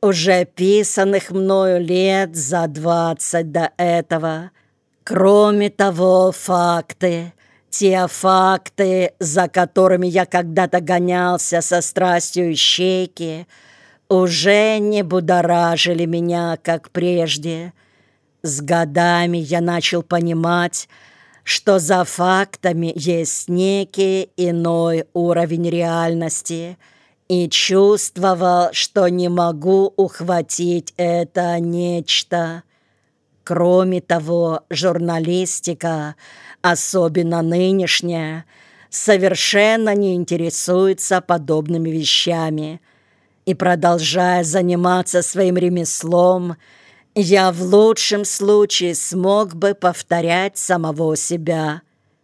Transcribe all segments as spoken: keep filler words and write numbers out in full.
уже писанных мною лет за двадцать до этого. Кроме того, факты, те факты, за которыми я когда-то гонялся со страстью ищейки, уже не будоражили меня, как прежде. С годами я начал понимать, что за фактами есть некий иной уровень реальности, и чувствовал, что не могу ухватить это нечто. Кроме того, журналистика, особенно нынешняя, совершенно не интересуется подобными вещами. И, продолжая заниматься своим ремеслом, я в лучшем случае смог бы повторять самого себя.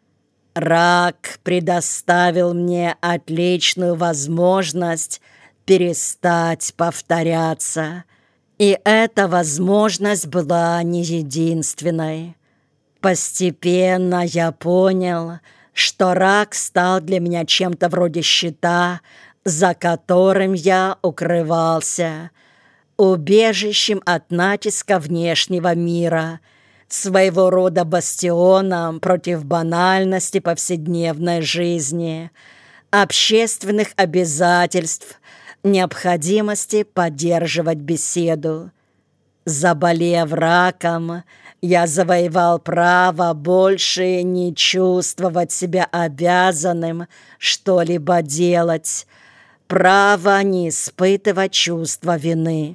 Рак предоставил мне отличную возможность перестать повторяться. И эта возможность была не единственной. Постепенно я понял, что рак стал для меня чем-то вроде щита, за которым я укрывался, убежищем от натиска внешнего мира, своего рода бастионом против банальности повседневной жизни, общественных обязательств, необходимости поддерживать беседу. Заболев раком, я завоевал право больше не чувствовать себя обязанным что-либо делать, право не испытывать чувство вины.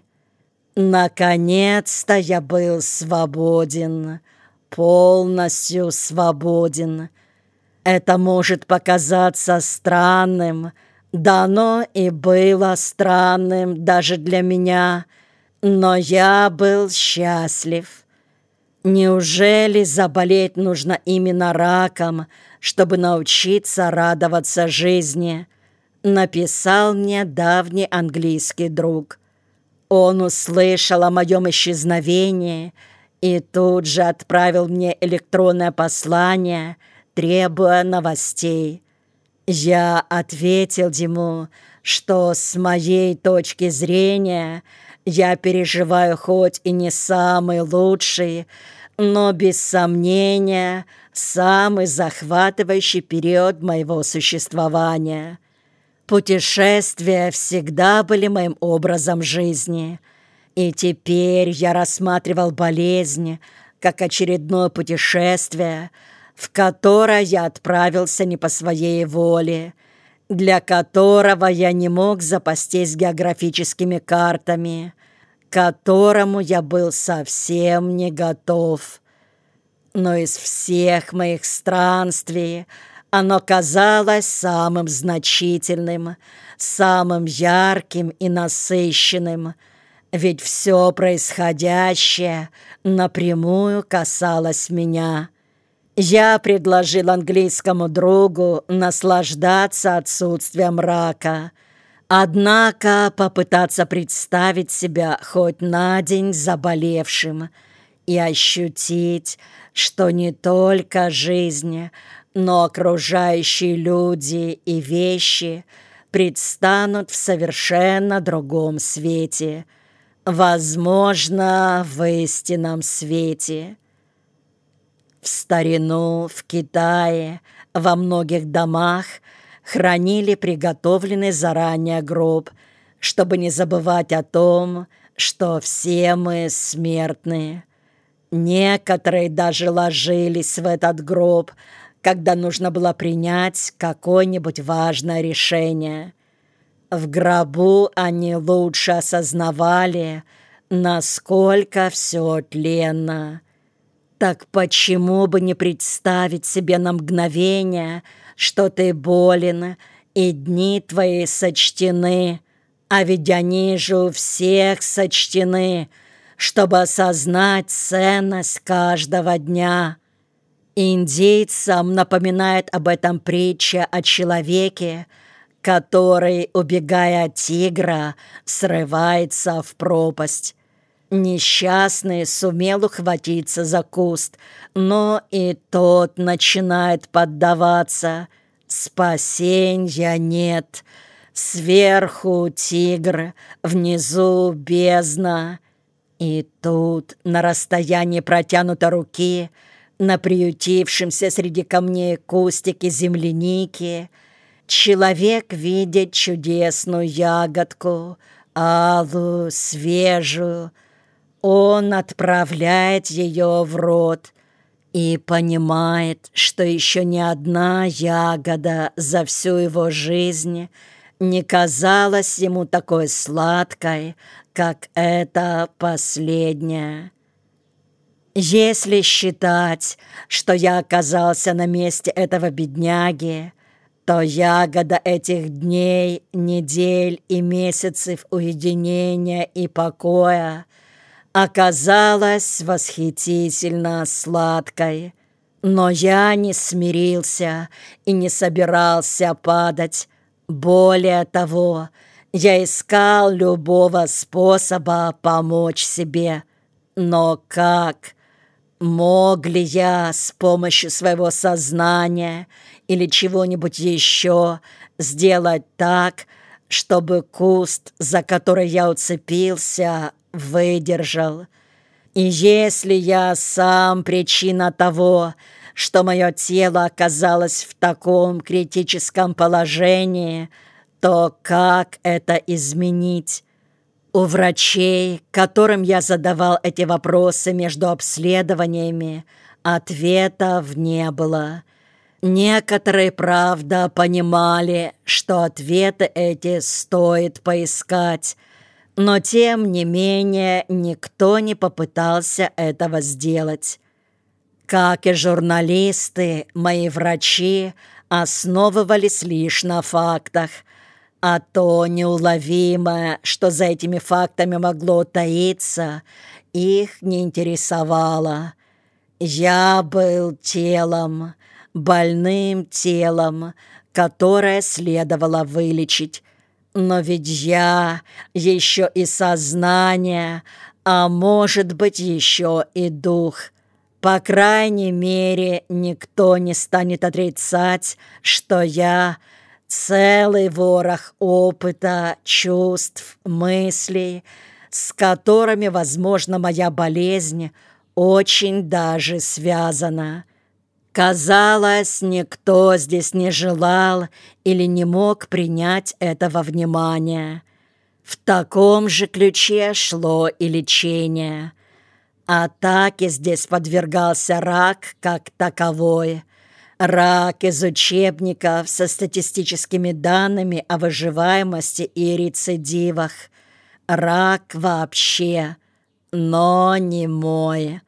Наконец-то я был свободен, полностью свободен. Это может показаться странным, да оно и было странным даже для меня, но я был счастлив. Неужели заболеть нужно именно раком, чтобы научиться радоваться жизни? Написал мне давний английский друг. Он услышал о моем исчезновении и тут же отправил мне электронное послание, требуя новостей. Я ответил ему, что с моей точки зрения я переживаю хоть и не самый лучший, но без сомнения самый захватывающий период моего существования. Путешествия всегда были моим образом жизни, и теперь я рассматривал болезнь как очередное путешествие, в которое я отправился не по своей воле, для которого я не мог запастись географическими картами, к которому я был совсем не готов. Но из всех моих странствий оно казалось самым значительным, самым ярким и насыщенным, ведь все происходящее напрямую касалось меня. Я предложил английскому другу наслаждаться отсутствием рака, однако попытаться представить себя хоть на день заболевшим и ощутить, что не только жизнь, но окружающие люди и вещи предстанут в совершенно другом свете, возможно, в истинном свете. В старину в Китае во многих домах хранили приготовленный заранее гроб, чтобы не забывать о том, что все мы смертны. Некоторые даже ложились в этот гроб, когда нужно было принять какое-нибудь важное решение. В гробу они лучше осознавали, насколько все тленно. Так почему бы не представить себе на мгновение, что ты болен, и дни твои сочтены, а ведь они же у всех сочтены, чтобы осознать ценность каждого дня. Индейцам напоминает об этом притча о человеке, который, убегая от тигра, срывается в пропасть. Несчастный сумел ухватиться за куст, но и тот начинает поддаваться. Спасенья нет. Сверху тигр, внизу бездна. И тут, на расстоянии протянутой руки, на приютившемся среди камней кустике земляники, человек видит чудесную ягодку, алую, свежую. Он отправляет ее в рот и понимает, что еще ни одна ягода за всю его жизнь не казалась ему такой сладкой, как эта последняя. Если считать, что я оказался на месте этого бедняги, то ягода этих дней, недель и месяцев уединения и покоя оказалась восхитительно сладкой. Но я не смирился и не собирался падать. Более того, я искал любого способа помочь себе. Но как? Мог ли я с помощью своего сознания или чего-нибудь еще сделать так, чтобы куст, за который я уцепился, выдержал? И если я сам причина того, что мое тело оказалось в таком критическом положении, то как это изменить? У врачей, которым я задавал эти вопросы между обследованиями, ответов не было. Некоторые, правда, понимали, что ответы эти стоит поискать, но тем не менее никто не попытался этого сделать. Как и журналисты, мои врачи основывались лишь на фактах, а то неуловимое, что за этими фактами могло таиться, их не интересовало. Я был телом, больным телом, которое следовало вылечить. Но ведь я еще и сознание, а может быть еще и дух. По крайней мере, никто не станет отрицать, что я целый ворох опыта, чувств, мыслей, с которыми, возможно, моя болезнь очень даже связана. Казалось, никто здесь не желал или не мог принять этого внимания. В таком же ключе шло и лечение. Атаке здесь подвергался рак как таковой. Рак из учебников со статистическими данными о выживаемости и рецидивах. Рак вообще, но не мой.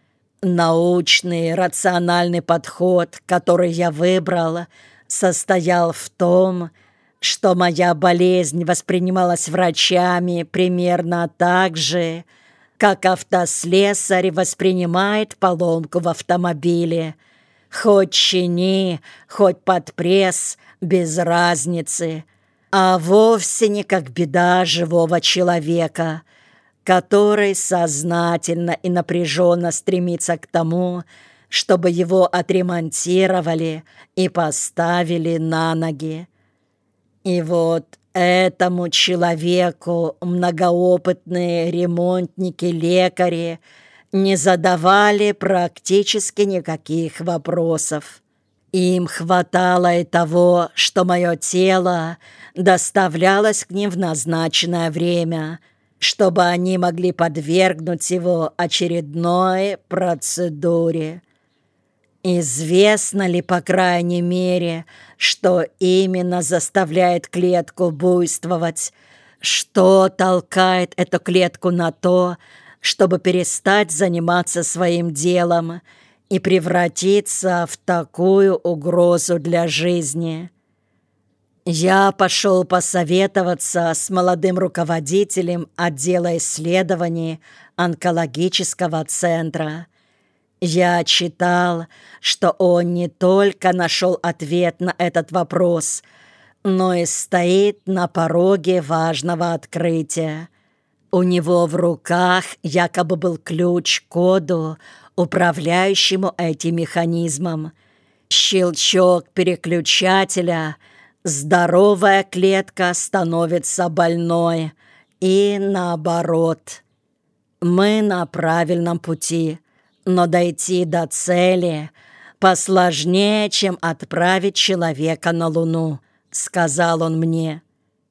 Научный, рациональный подход, который я выбрал, состоял в том, что моя болезнь воспринималась врачами примерно так же, как автослесарь воспринимает поломку в автомобиле. Хоть чини, хоть под пресс, без разницы, а вовсе не как беда живого человека, который сознательно и напряженно стремится к тому, чтобы его отремонтировали и поставили на ноги. И вот этому человеку многоопытные ремонтники-лекари не задавали практически никаких вопросов. Им хватало и того, что мое тело доставлялось к ним в назначенное время, чтобы они могли подвергнуть его очередной процедуре. Известно ли, по крайней мере, что именно заставляет клетку буйствовать, что толкает эту клетку на то, чтобы перестать заниматься своим делом и превратиться в такую угрозу для жизни? Я пошел посоветоваться с молодым руководителем отдела исследований онкологического центра. Я читал, что он не только нашел ответ на этот вопрос, но и стоит на пороге важного открытия. У него в руках якобы был ключ к коду, управляющему этим механизмом. Щелчок переключателя, Здоровая клетка становится больной, и наоборот. Мы на правильном пути, но дойти до цели посложнее, чем отправить человека на Луну, сказал он мне.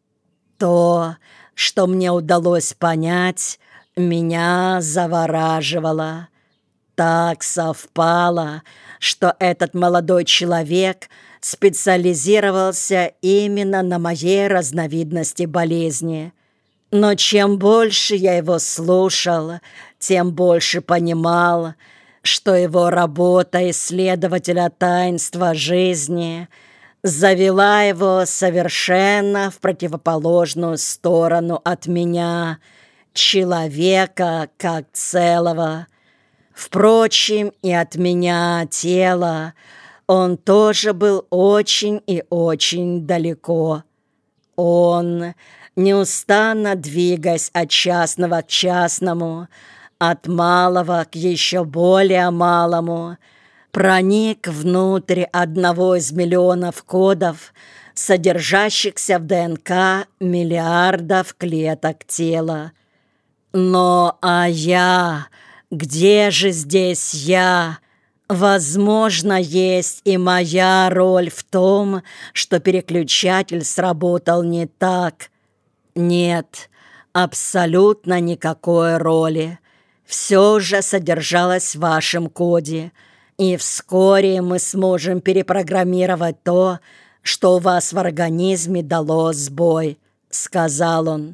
То, что мне удалось понять, меня завораживало. Так совпало, что этот молодой человек специализировался именно на моей разновидности болезни. Но чем больше я его слушал, тем больше понимал, что его работа исследователя таинства жизни завела его совершенно в противоположную сторону от меня, человека как целого. Впрочем, и от меня, тела, он тоже был очень и очень далеко. Он, неустанно двигаясь от частного к частному, от малого к еще более малому, проник внутрь одного из миллионов кодов, содержащихся в ДНК миллиардов клеток тела. Но а я, где же здесь я? Возможно, есть и моя роль в том, что переключатель сработал не так. Нет, абсолютно никакой роли. Все же содержалось в вашем коде, и вскоре мы сможем перепрограммировать то, что у вас в организме дало сбой, сказал он.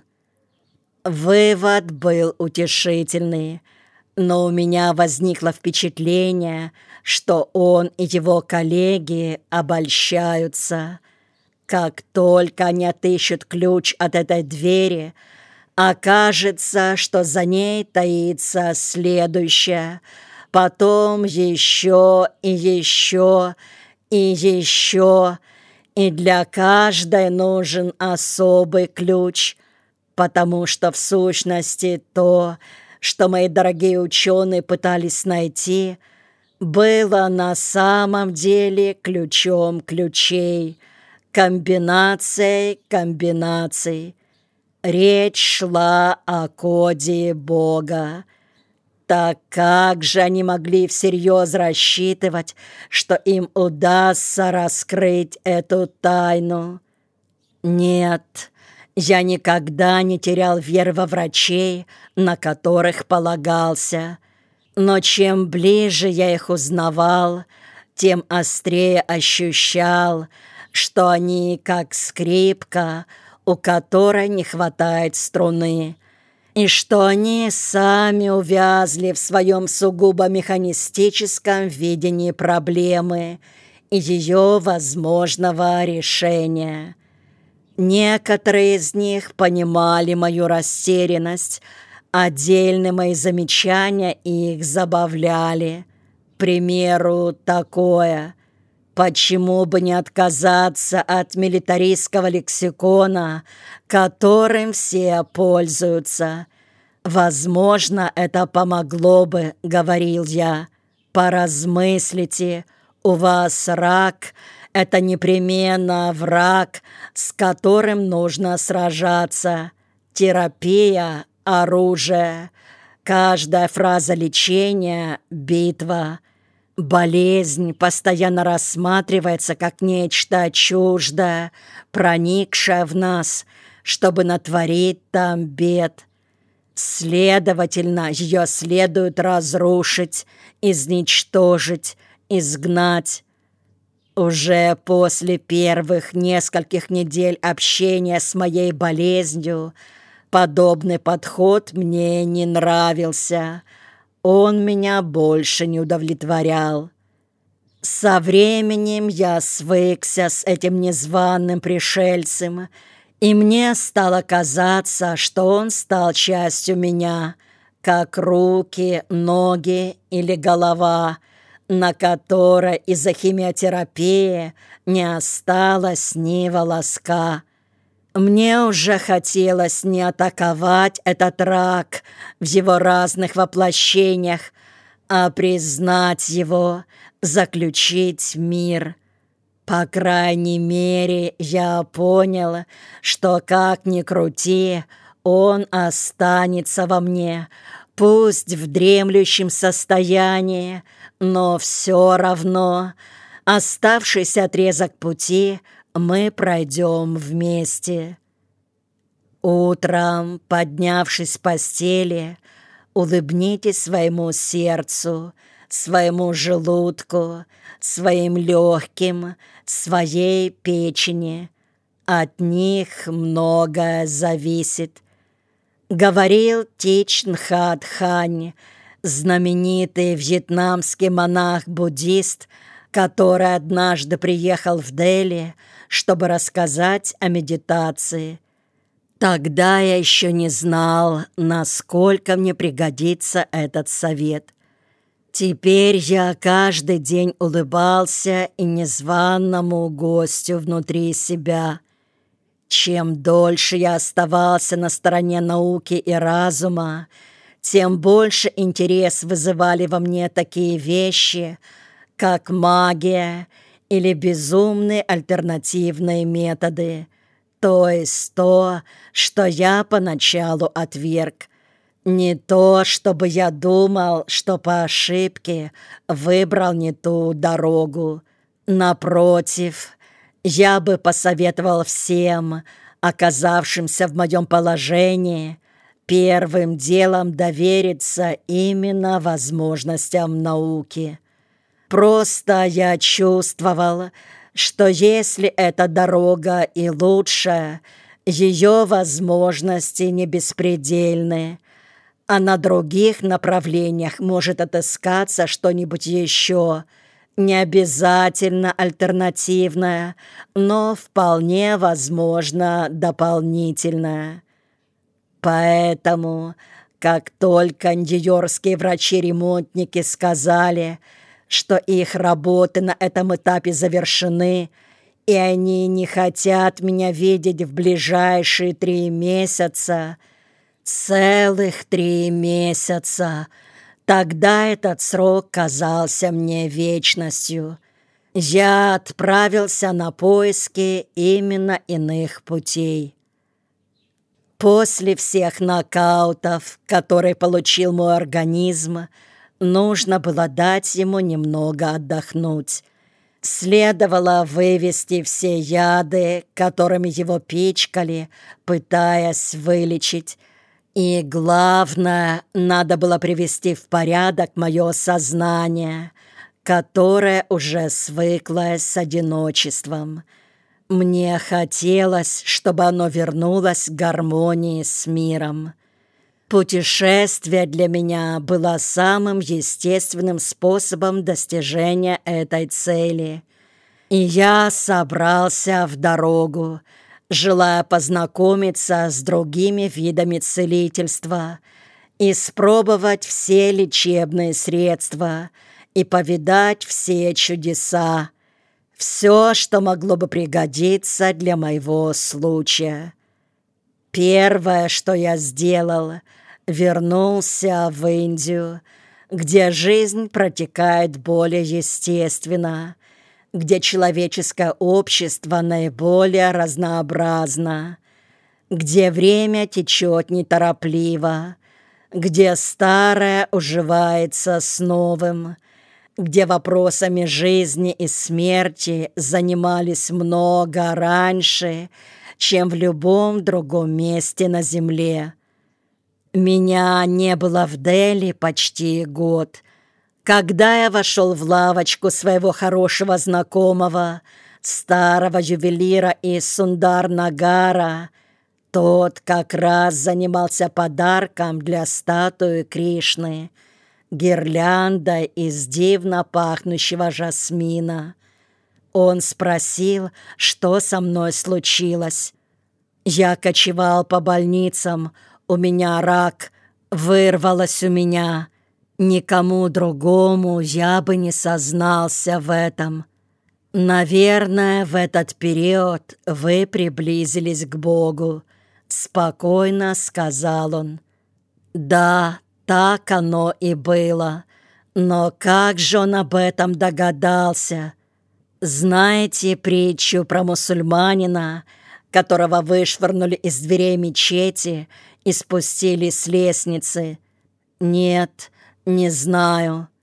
Вывод был утешительный, но у меня возникло впечатление, что он и его коллеги обольщаются. Как только они отыщут ключ от этой двери, окажется, что за ней таится следующее, потом еще и еще и еще, и для каждой нужен особый ключ, потому что в сущности то, что мои дорогие ученые пытались найти, было на самом деле ключом ключей, комбинацией комбинаций. Речь шла о коде Бога. Так как же они могли всерьез рассчитывать, что им удастся раскрыть эту тайну? Нет, я никогда не терял веры во врачей, на которых полагался. Но чем ближе я их узнавал, тем острее ощущал, что они как скрипка, у которой не хватает струны, и что они сами увязли в своем сугубо механистическом видении проблемы и ее возможного решения. Некоторые из них понимали мою растерянность, отдельные мои замечания их забавляли. К примеру, такое: почему бы не отказаться от милитаристского лексикона, которым все пользуются? Возможно, это помогло бы, говорил я. Поразмыслите, у вас рак — это непременно враг, с которым нужно сражаться. Терапия — оружие. Каждая фраза лечения — битва. Болезнь постоянно рассматривается как нечто чуждое, проникшее в нас, чтобы натворить там бед. Следовательно, ее следует разрушить, изничтожить, изгнать. Уже после первых нескольких недель общения с моей болезнью подобный подход мне не нравился. Он меня больше не удовлетворял. Со временем я свыкся с этим незваным пришельцем, и мне стало казаться, что он стал частью меня, как руки, ноги или голова, на которой из-за химиотерапии не осталось ни волоска. Мне уже хотелось не атаковать этот рак в его разных воплощениях, а признать его, заключить мир. По крайней мере, я понял, что как ни крути, он останется во мне, пусть в дремлющем состоянии, но все равно оставшийся отрезок пути мы пройдем вместе. Утром, поднявшись с постели, улыбнитесь своему сердцу, своему желудку, своим легким, своей печени. От них многое зависит. Говорил Тич Нхат Хань, знаменитый вьетнамский монах-буддист, который однажды приехал в Дели, чтобы рассказать о медитации. Тогда я еще не знал, насколько мне пригодится этот совет. Теперь я каждый день улыбался и незваному гостю внутри себя. Чем дольше я оставался на стороне науки и разума, тем больше интерес вызывали во мне такие вещи, как магия или безумные альтернативные методы, то есть то, что я поначалу отверг. Не то, чтобы я думал, что по ошибке выбрал не ту дорогу. Напротив, я бы посоветовал всем, оказавшимся в моем положении, первым делом довериться именно возможностям науки. Просто я чувствовал, что если эта дорога и лучшая, ее возможности не беспредельны, а на других направлениях может отыскаться что-нибудь еще, не обязательно альтернативное, но вполне возможно дополнительное. Поэтому, как только нью-йоркские врачи-ремонтники сказали, что их работы на этом этапе завершены, и они не хотят меня видеть в ближайшие три месяца, целых три месяца, тогда этот срок казался мне вечностью. Я отправился на поиски именно иных путей. После всех нокаутов, которые получил мой организм, нужно было дать ему немного отдохнуть. Следовало вывести все яды, которыми его пичкали, пытаясь вылечить. И главное, надо было привести в порядок мое сознание, которое уже свыклось с одиночеством. Мне хотелось, чтобы оно вернулось к гармонии с миром. Путешествие для меня было самым естественным способом достижения этой цели. И я собрался в дорогу, желая познакомиться с другими видами целительства, испробовать все лечебные средства и повидать все чудеса, все, что могло бы пригодиться для моего случая. Первое, что я сделал, вернулся в Индию, где жизнь протекает более естественно, где человеческое общество наиболее разнообразно, где время течет неторопливо, где старое уживается с новым, где вопросами жизни и смерти занимались много раньше, чем в любом другом месте на земле. Меня не было в Дели почти год, когда я вошел в лавочку своего хорошего знакомого, старого ювелира из Сундар-Нагара. Тот как раз занимался подарком для статуи Кришны, гирляндой из дивно пахнущего жасмина. Он спросил, что со мной случилось. Я кочевал по больницам, у меня рак, вырвалось у меня. Никому другому я бы не сознался в этом. Наверное, в этот период вы приблизились к Богу, спокойно сказал он. Да, так оно и было. Но как же он об этом догадался? Знаете притчу про мусульманина, которого вышвырнули из дверей мечети и спустили с лестницы? Нет, не знаю.